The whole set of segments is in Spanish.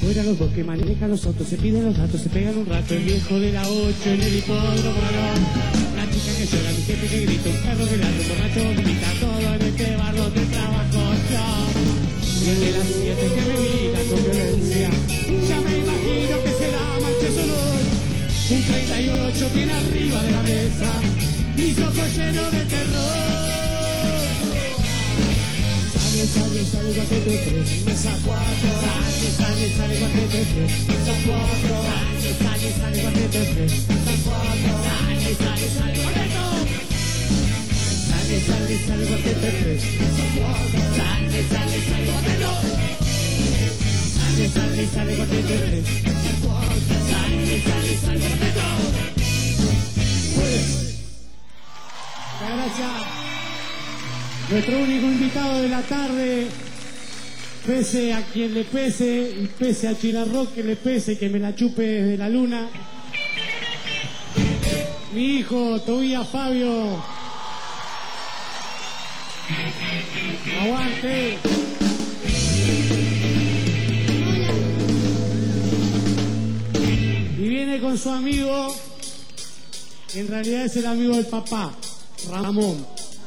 Afuera los dos que manejan los autos, se piden los datos, se pegan un rato. El viejo de la 8 en el hipódromo ganó. La chica que llora, mi jefe que grita, un perro que ladra, un borracho vomita, todo en este bar donde trabajo yo. Y el de las 7 que me mira con violencia, ya me imagino que será Manchester. Un 38 tiene arriba de la mesa, mis ojos llenos de terror. Sale, guatete 3, mesa 4. Sale, guatete 3, mesa 4. Sale, guatete 3, mesa 4. Sale, guateto. Sale, guatete 3, mesa 4. Sale, guateto. Sale, guatete 3, mesa 4. Sale, guateto. Pues, muchas gracias. Nuestro único invitado de la tarde, pese a quien le pese, y pese a Chirarrock que le pese, que me la chupe desde la luna, mi hijo Tobías Fabio. Aguante. Y viene con su amigo, que en realidad es el amigo del papá, Ramón.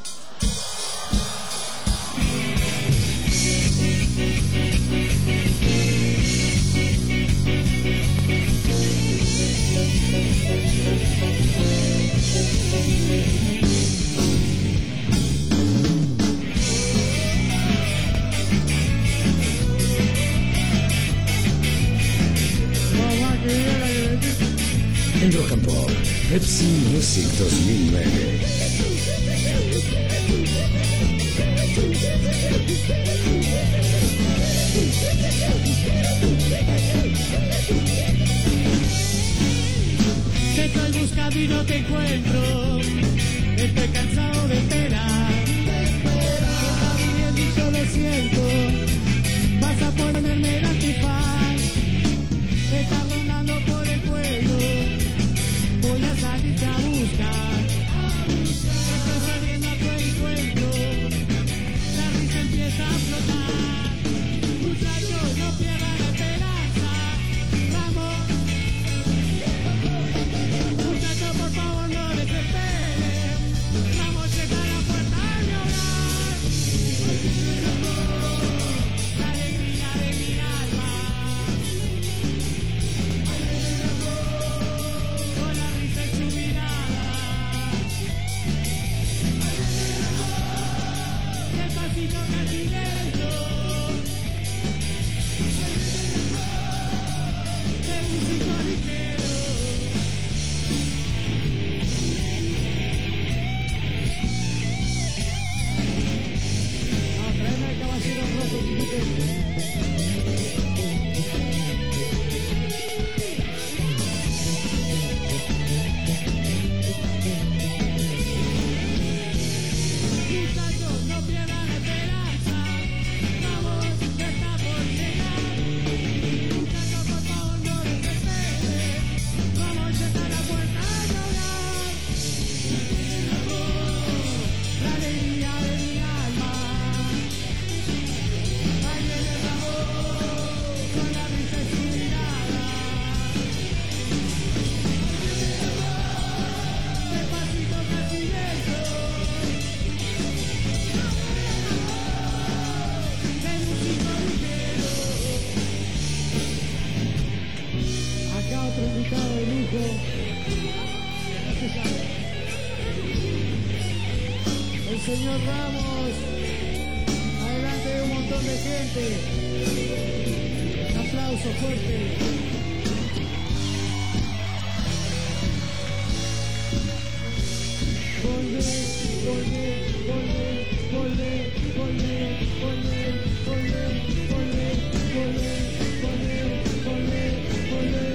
En Rock and Pop, Pepsi Music 2009. Te estoy buscando y no te encuentro. Estoy cansado de esperar. Estás viviendo y yo lo siento. Vas a ponerme el antifaz. Te estás rondando por el pueblo. Voy a salirte a buscar. Estoy saliendo a tu encuentro. La risa empieza a flotar. Muchachos, no pierdan la esperanza. Vamos. Muchachos, por favor, no desesperen. Vamos a llegar a la puerta de mi hogar. La alegría de mi alma. Con la risa en su mirada. Despacito casi lento. De músico ligero. Traeme al caballero rojo, chiquito. Muchachos, no pierdan la esperanza. Vamos, ya está por llegar. Muchachos, por favor, no desesperen. Vamos a llegar a la puerta de hogar. La alegría de mi alma. Ahí viene el amor, con la risa en su mirada. Despacito, casi lento. De músico ligero. Acá otro invitado de lujo. El señor Ramos. Adelante de un montón de gente. Un aplauso fuerte. Volve, volve, volve, volve, volve, volve, volve, volve, volve, volve, volve, volve.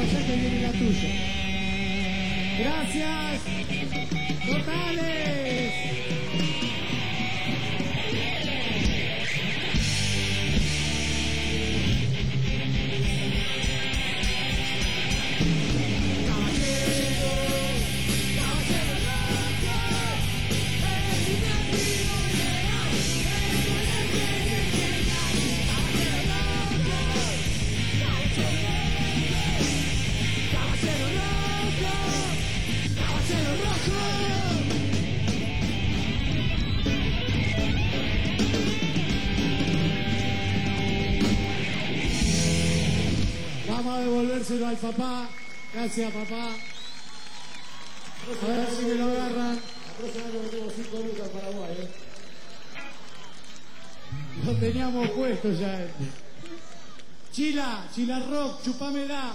allá que viene la tuya. Gracias. Totales. Vamos a devolvérselo al papá. Gracias, papá. A ver si me lo agarran. La próxima vez que tengo 5 lucas en Paraguay, Lo teníamos puesto ya. Chila Rock, chupamela.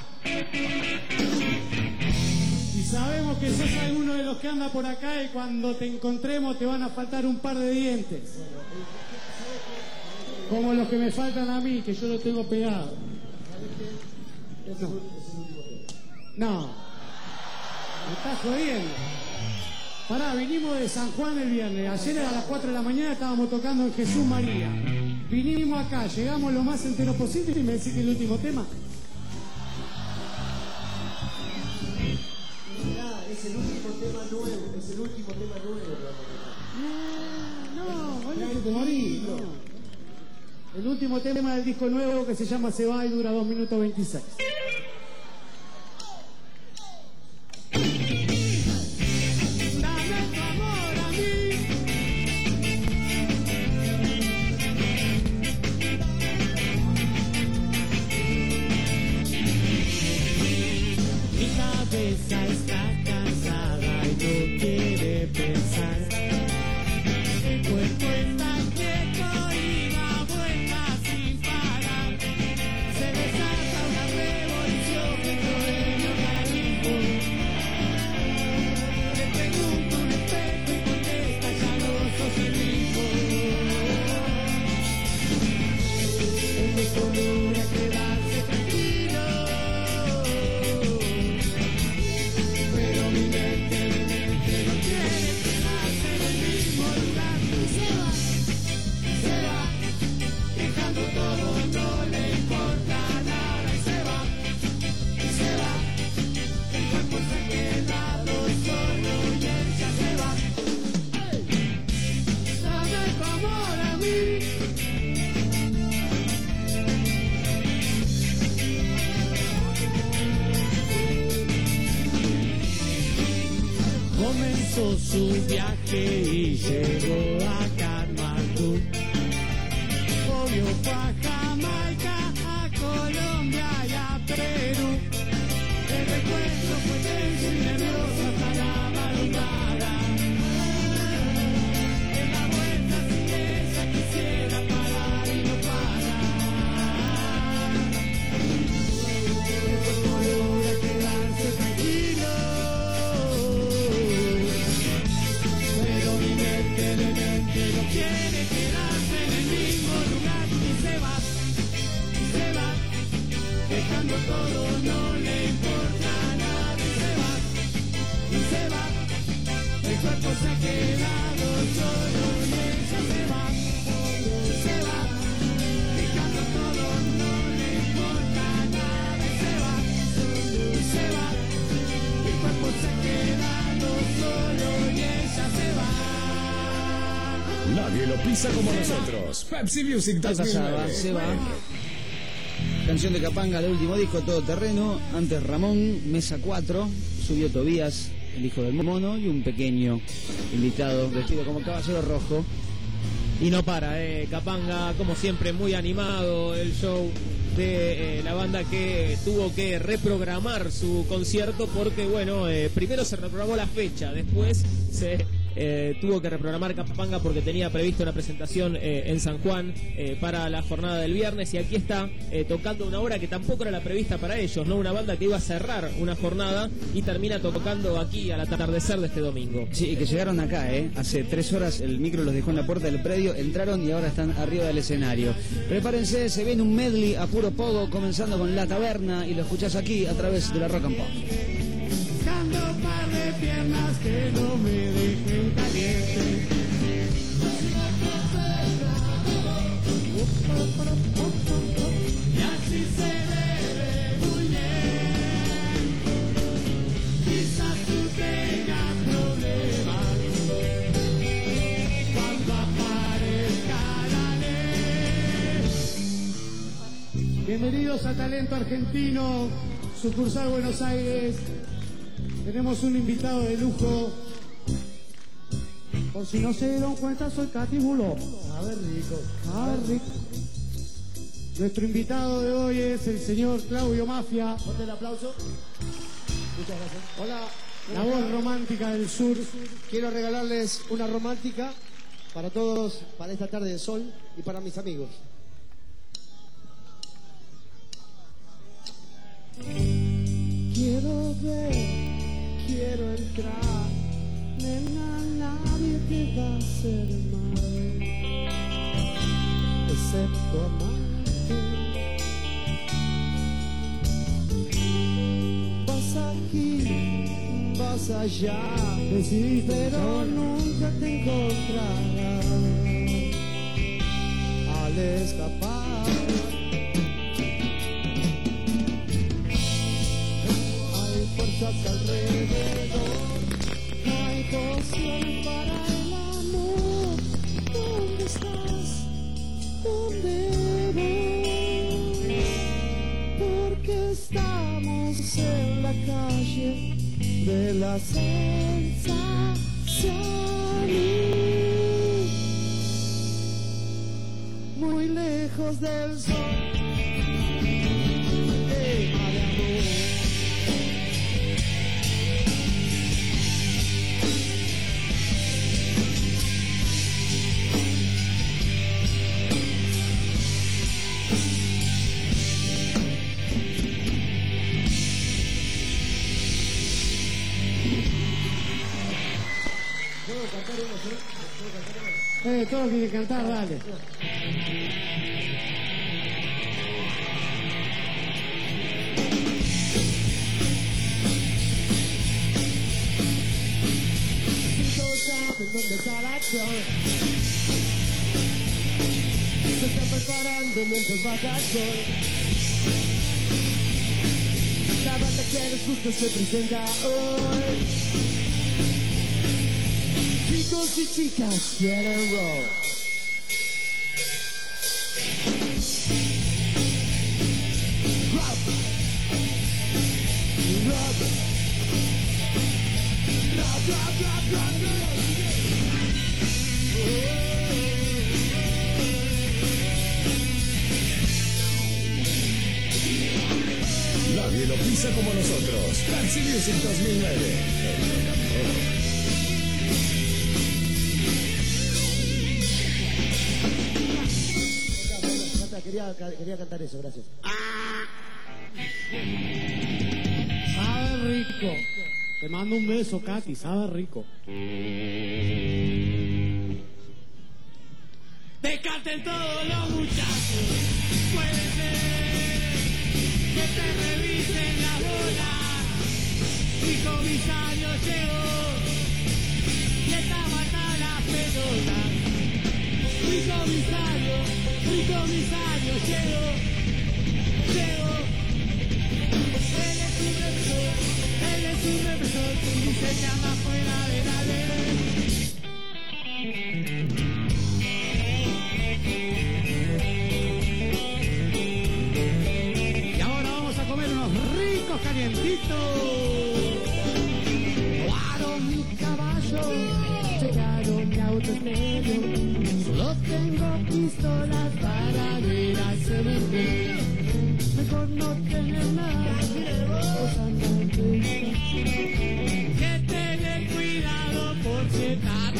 Y sabemos que sos alguno de los que anda por acá y cuando te encontremos te van a faltar un par de dientes. Como los que me faltan a mí, que yo los tengo pegados. No. Me estás jodiendo. Pará, vinimos de San Juan el viernes. Ayer a las 4 de la mañana estábamos tocando en Jesús María. Vinimos acá, llegamos lo más entero posible y me decís que es el último tema. Mirá, es el último tema nuevo. Es el último tema nuevo que vamos a tocar. No, te morís. No. El último tema del disco nuevo que se llama Se va y dura 2 minutos 26. Está cansada y no quiere pensar. El cuerpo está quieto y da vueltas sin parar. Se desata una revolución dentro de mi organismo. Le pregunto un espejo y contesta, ya no sos el mismo. El disco logra quedarse tranquilo. Comenzó su viaje y llegó a Katmandú. Obvio fue a Jamaica, a Colombia y a Perú. El recuerdo fue tenso y nervioso hasta la madrugada. En la vuelta sin ella quisiera parar y no parar. El cuerpo logra quedarse tranquilo. Que no quiere quedarse en el mismo lugar y se va, dejando todo, no le importa nada y se va, el cuerpo se ha quedado solo y ella se va, dejando todo, no le importa nada y se va, el cuerpo se ha quedado solo y ella se va. Nadie lo pisa como nosotros. Pepsi Music 2009. Se va. Canción de Capanga del último disco, Todo Terreno. Antes Ramón, Mesa 4. Subió Tobías, el hijo del mono. Y un pequeño invitado vestido como caballero rojo. Y no para, Capanga, como siempre, muy animado. El show de la banda que tuvo que reprogramar su concierto porque, bueno, primero se reprogramó la fecha, después se tuvo que reprogramar Capanga porque tenía previsto una presentación en San Juan para la jornada del viernes, y aquí está tocando una hora que tampoco era la prevista para ellos, ¿no? Una banda que iba a cerrar una jornada y termina tocando aquí al atardecer de este domingo. Sí, y que llegaron acá, hace 3 horas el micro los dejó en la puerta del predio, entraron y ahora están arriba del escenario. Prepárense, se viene un medley a puro pogo, comenzando con La Taberna, y lo escuchás aquí a través de la Rock and Pop. Buscando un par de piernas que no me dejen caliente. Y así se bebe muy bien. Quizás tú tengas problemas cuando aparezca la ley. Bienvenidos a Talento Argentino, sucursal Buenos Aires. Tenemos un invitado de lujo. Por si no se dieron cuenta, soy Katy Buló. A ver, rico. A ver, rico. Nuestro invitado de hoy es el señor Claudio Mafia. Ponte el aplauso. Muchas gracias. Hola. La voz romántica del sur. Quiero regalarles una romántica para todos, para esta tarde de sol y para mis amigos. Quiero ver, quiero entrar, nena, nadie te va a hacer mal, excepto amarte. Vas aquí, vas allá, pero nunca te encontrarás al escapar. Alrededor no hay poción para el amor. ¿Dónde estás? ¿Dónde vas? Porque estamos en la calle de la sensación, muy lejos del sol. Todos tienen que cantar, dale. ¿Dónde está la acción? Se está preparando mientras baja el sol. La banda que les gusta se presenta hoy. Chicos y chicas quieren roll. Rock. Rock. Rock, rock, rock, rock, rock. Nadie lo pisa como nosotros. Pepsi Music 2009. Quería cantar eso, gracias. Sabe rico. Te mando un beso, Katy, sabe rico. Descanten todos los muchachos. Puede ser que te revisen la bola. Mi comisario llegó y está matada la pelota. Mi comisario llegó. Él es un represor y se llama fuera de la ley. Y ahora vamos a comer unos ricos calientitos. Robaron mi caballo, llegaron mi auto medio. Solo tengo pistolas para ir al cementerio. Mejor no tener nada, que tener cuidado por si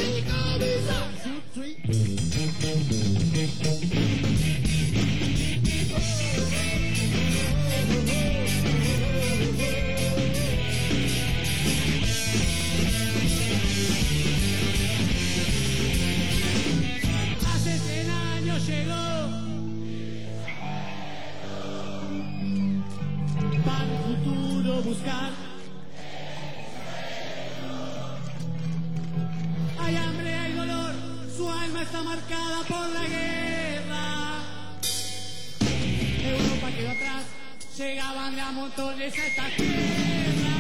buscar. Hay hambre, hay dolor, su alma está marcada por la guerra. Europa quedó atrás, llegaban de a montones a esta tierra.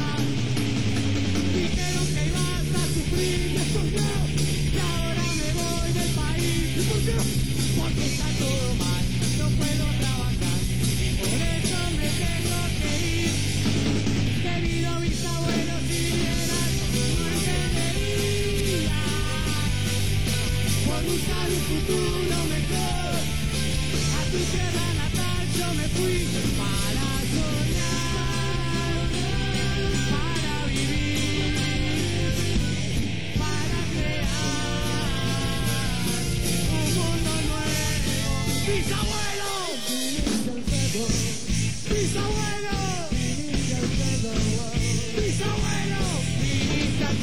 Dijeron que ibas a sufrir, y ahora me voy del país. Porque está todo mal, no puedo trabajar, por eso me tengo que ir. Querido bisabuelo, si vieras no entendería. Por buscar un futuro mejor, a tu tierra natal yo me fui para soñar, para vivir, para crear un mundo nuevo. ¡Bisabuelo! ¡Bisabuelo! ¡Bisabuelo! ¡Viniste al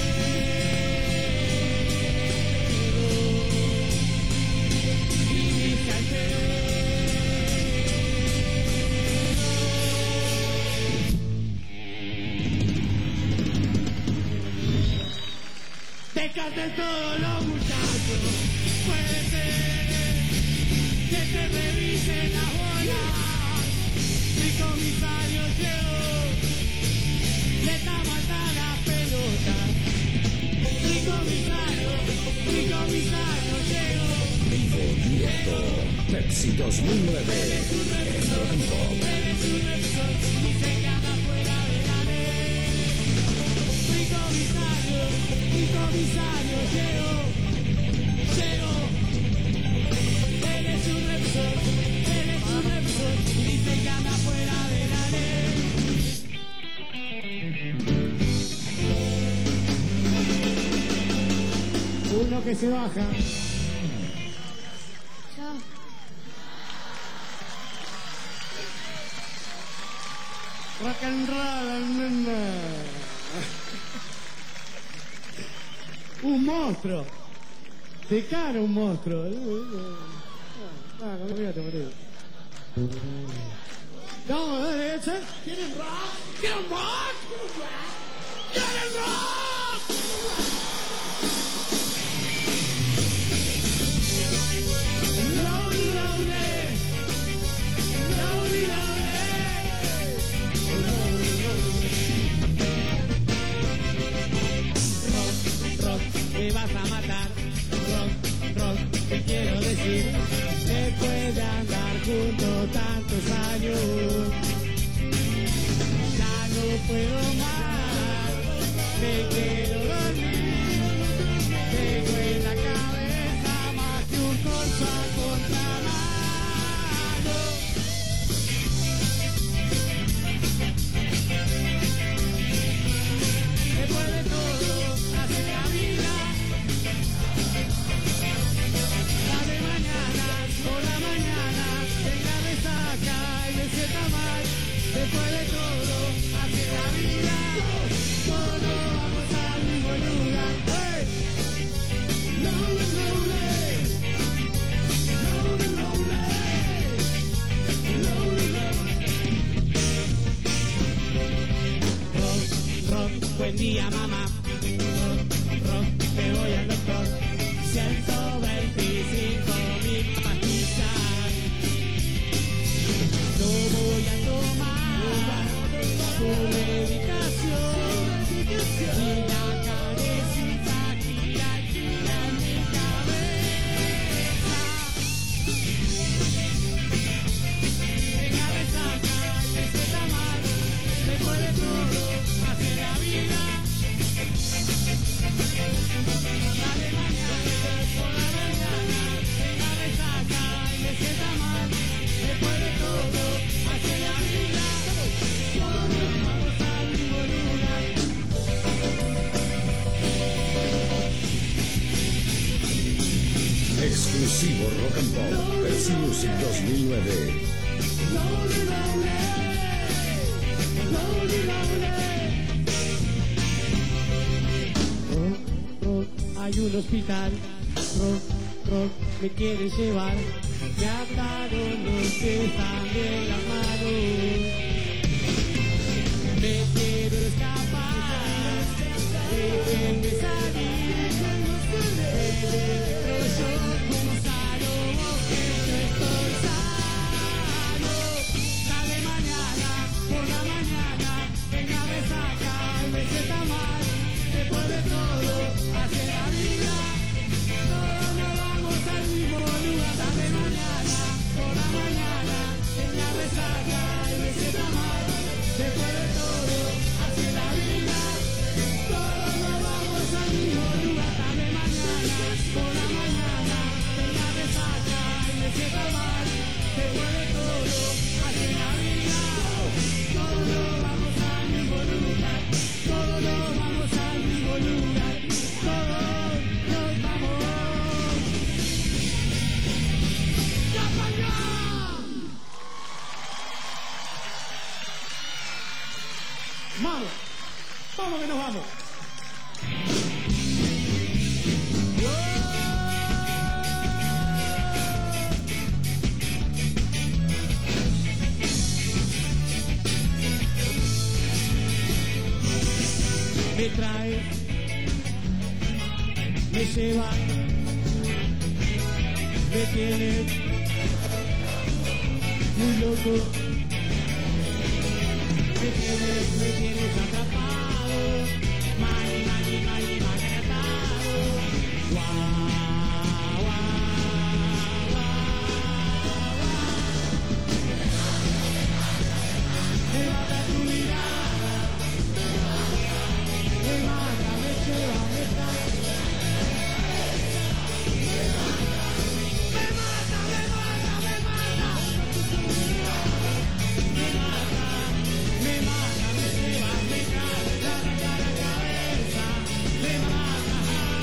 te canten todos los muchachos, puede ser que te revisen la bola. Mi comisario llegó, le está matando la pelota. Mi comisario llegó. Vivo directo. Pepsi 2009. Eres un revisor, dice que anda fuera de la ley. Mi comisario llegó. Eres un revisor, dice que anda fuera de la ley. Uno que se baja. Rock and roll, nena. Un monstruo. De cara un monstruo. Olvídate, marido. No, derecha. ¿Quieren rock? ¿Quieren rock? ¿Quieren rock? Lonely, lonely. Lonely, lonely. Rock, me vas a matar. Rock, te quiero decir. Después de andar juntos tantos años, ya no puedo más. Me quiero dormir. Tengo en la cabeza más que un corzo a contramano. Después de todo, hace la vida. La de mañana, por la mañana, tenga resaca y me sienta mal. Después de todo, hace la vida. Todos vamos al mismo lugar. ¡Hey! Lonely, lonely. Lonely, lonely. Lonely, lonely. Rock, buen día, mamá. Rock, me voy al doctor. 125.000 pastillas. No voy a tomar tu medicación. Y la cabecita gira en mi cabeza. Venga, resaca, que se está mal. Después de todo, hace la vida. Dale mañana, por la mañana, venga, resaca y me sienta mal. Después de todo, hace la vida. Todos vamos al mismo lugar. Exclusivo Rock and Pop. Pepsi Music 2009. Lonely, lonely. Lonely, lonely. Rock, hay un hospital. Rock, me quieren llevar. Me ataron los pies, también las manos. Me quiero escapar, déjenme salir, pero yo como sano, que no estoy sano. Sale mañana, por la mañana, en la resaca, me sienta mal, después de todo, hacia la vida, todos nos vamos al mismo lugar. Sale mañana, por la mañana, en la resaca, me sienta mal, después de todo, hacia la vida, todos nos vamos al mismo lugar. Sale mañana, por la mañana, en la resaca, me sienta mal, después de todo, hacia la vida, todos nos vamos al mismo lugar, todos nos vamos al mismo lugar, todos nos vamos. ¡Capanga! ¡Vamos! ¡Vamos que nos vamos! Me trae, me lleva, me tiene muy loco, me tienes atrapado, mani, maltratado, guau, guau, guau. Me mata tu mirada, me mata, me lleva, me trae. Me mata, me mata, me mata. Me mata, me mata, me lleva, me trae, la cabeza, me mata.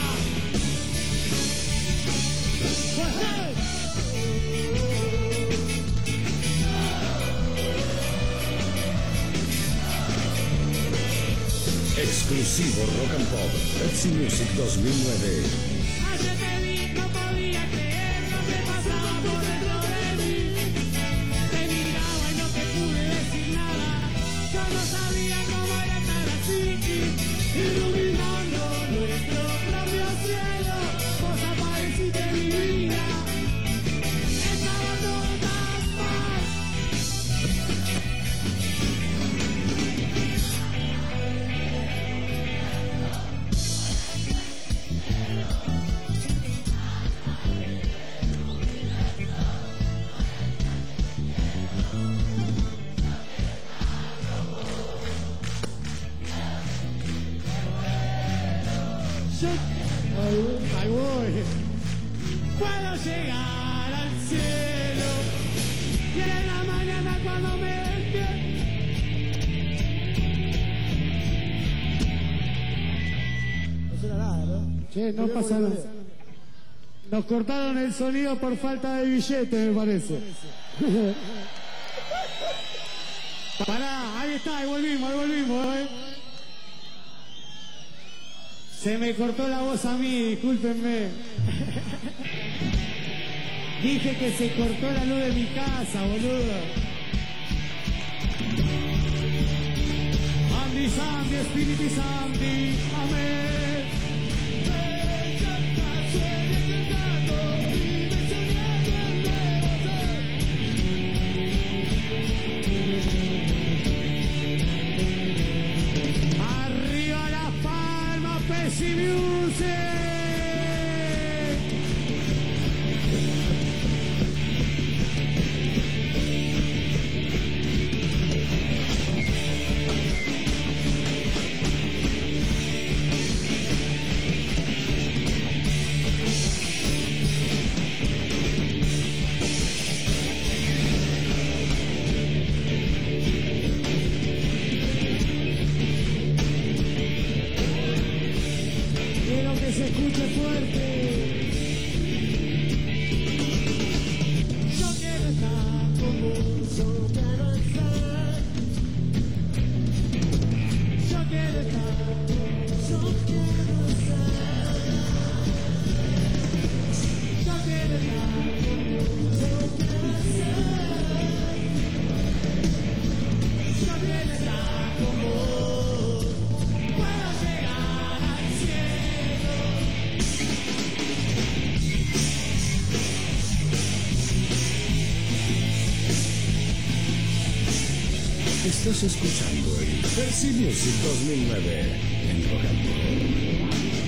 Exclusivo Rock and Pop, Pepsi Music 2009. Ayer te vi, no podía creer lo que pasaba por dentro de mí. Te miraba y no te pude decir nada. Yo no sabía cómo era estar así, iluminando nuestro propio cielo. Vos apareciste en mi vida. Estaba todo tan mal. Yo, ahí voy. Puedo llegar al cielo y en la mañana cuando me despierto. No suena nada, ¿no? Che, no pasa nada. Nos cortaron el sonido por falta de billete, me parece. Pará, ahí está, ahí volvimos, Se me cortó la voz a mí, discúlpenme. Dije que se cortó la luz de mi casa, boludo. Andy Sandy, Spiriti Sandy, amén. Arriba las palmas, Pepsi Music. Estás escuchando el Pepsi Music 2009 en Rock and Pop.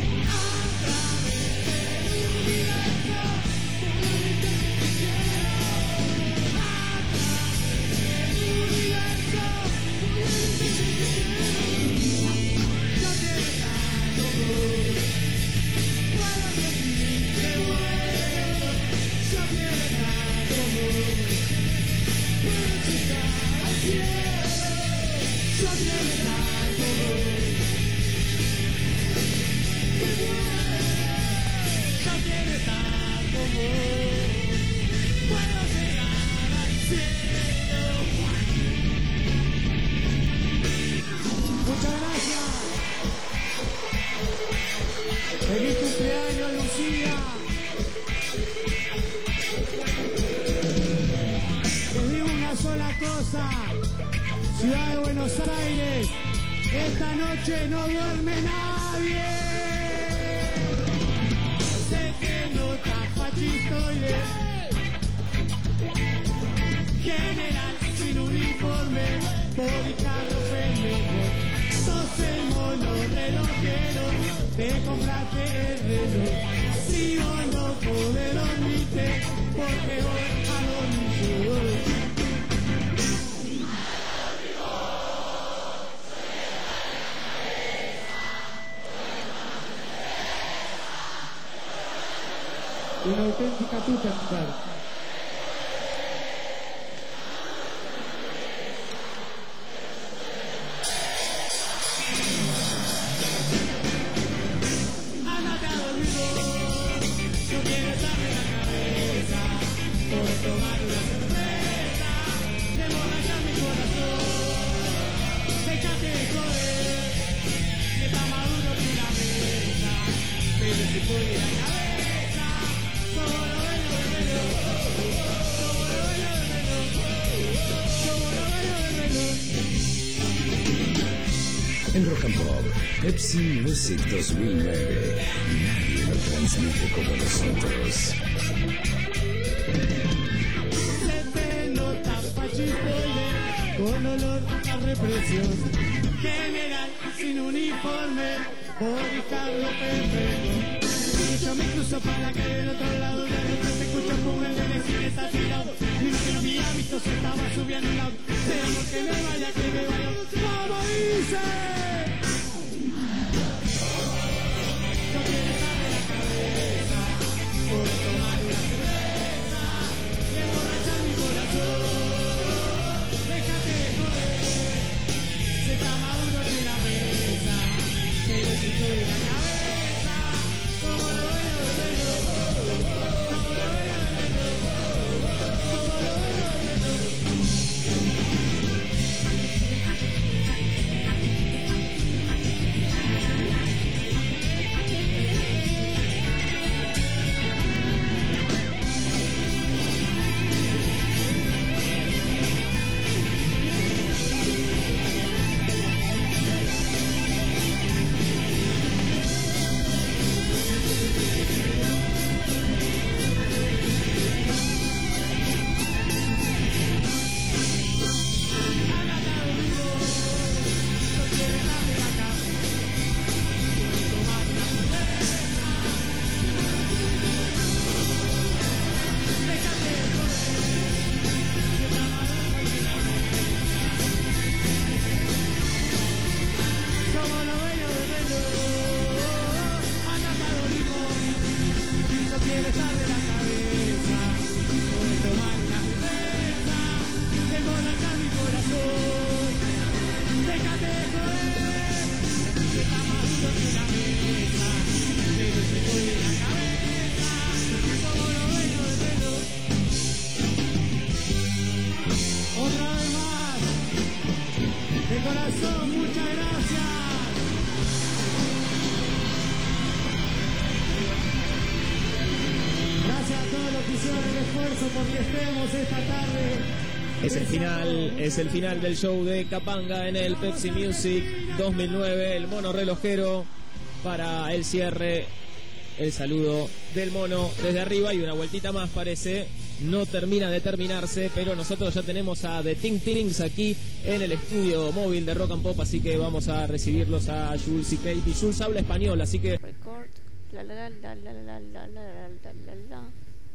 ¡Feliz cumpleaños, Lucía! Les digo una sola cosa, Ciudad de Buenos Aires, esta noche no duerme nadie. Sé que no está fachistoide, general sin uniforme, bodyguard pendejo. Sos el mono relojero, te compraste el reloj. Si vos no podés dormirte, porque voy a dormir yo. Una auténtica tuta, mujer. En Rock and Pop, Pepsi Music 2009. Nadie lo transmite como nosotros. Se te nota fachistoide, con olor a represión. General sin uniforme, bodyguard pendejo. Y yo me cruzo para la calle del otro lado, de repente se escucha como el de decir está tirado. Y no que no había visto se estaba subiendo un auto. Pero que me vaya, que me vaya. ¡Vamos, dice! No quiero estar de la cabeza, por tomar una cerveza, y emborrachar mi corazón. Déjate de joder, se está maduro en la mesa, pero si estoy de la cabeza, como lo veo de reloj, como lo veo de reloj, como lo veo de reloj. Es el final del show de Capanga en el Pepsi Music 2009, el mono relojero para el cierre el saludo del mono desde arriba y una vueltita más parece. No termina de terminarse, pero nosotros ya tenemos a The Ting Tings aquí en el estudio móvil de Rock and Pop, así que vamos a recibirlos a Jules y Kate. Y Jules habla español, así que... Record. La la la la la la la la la la la.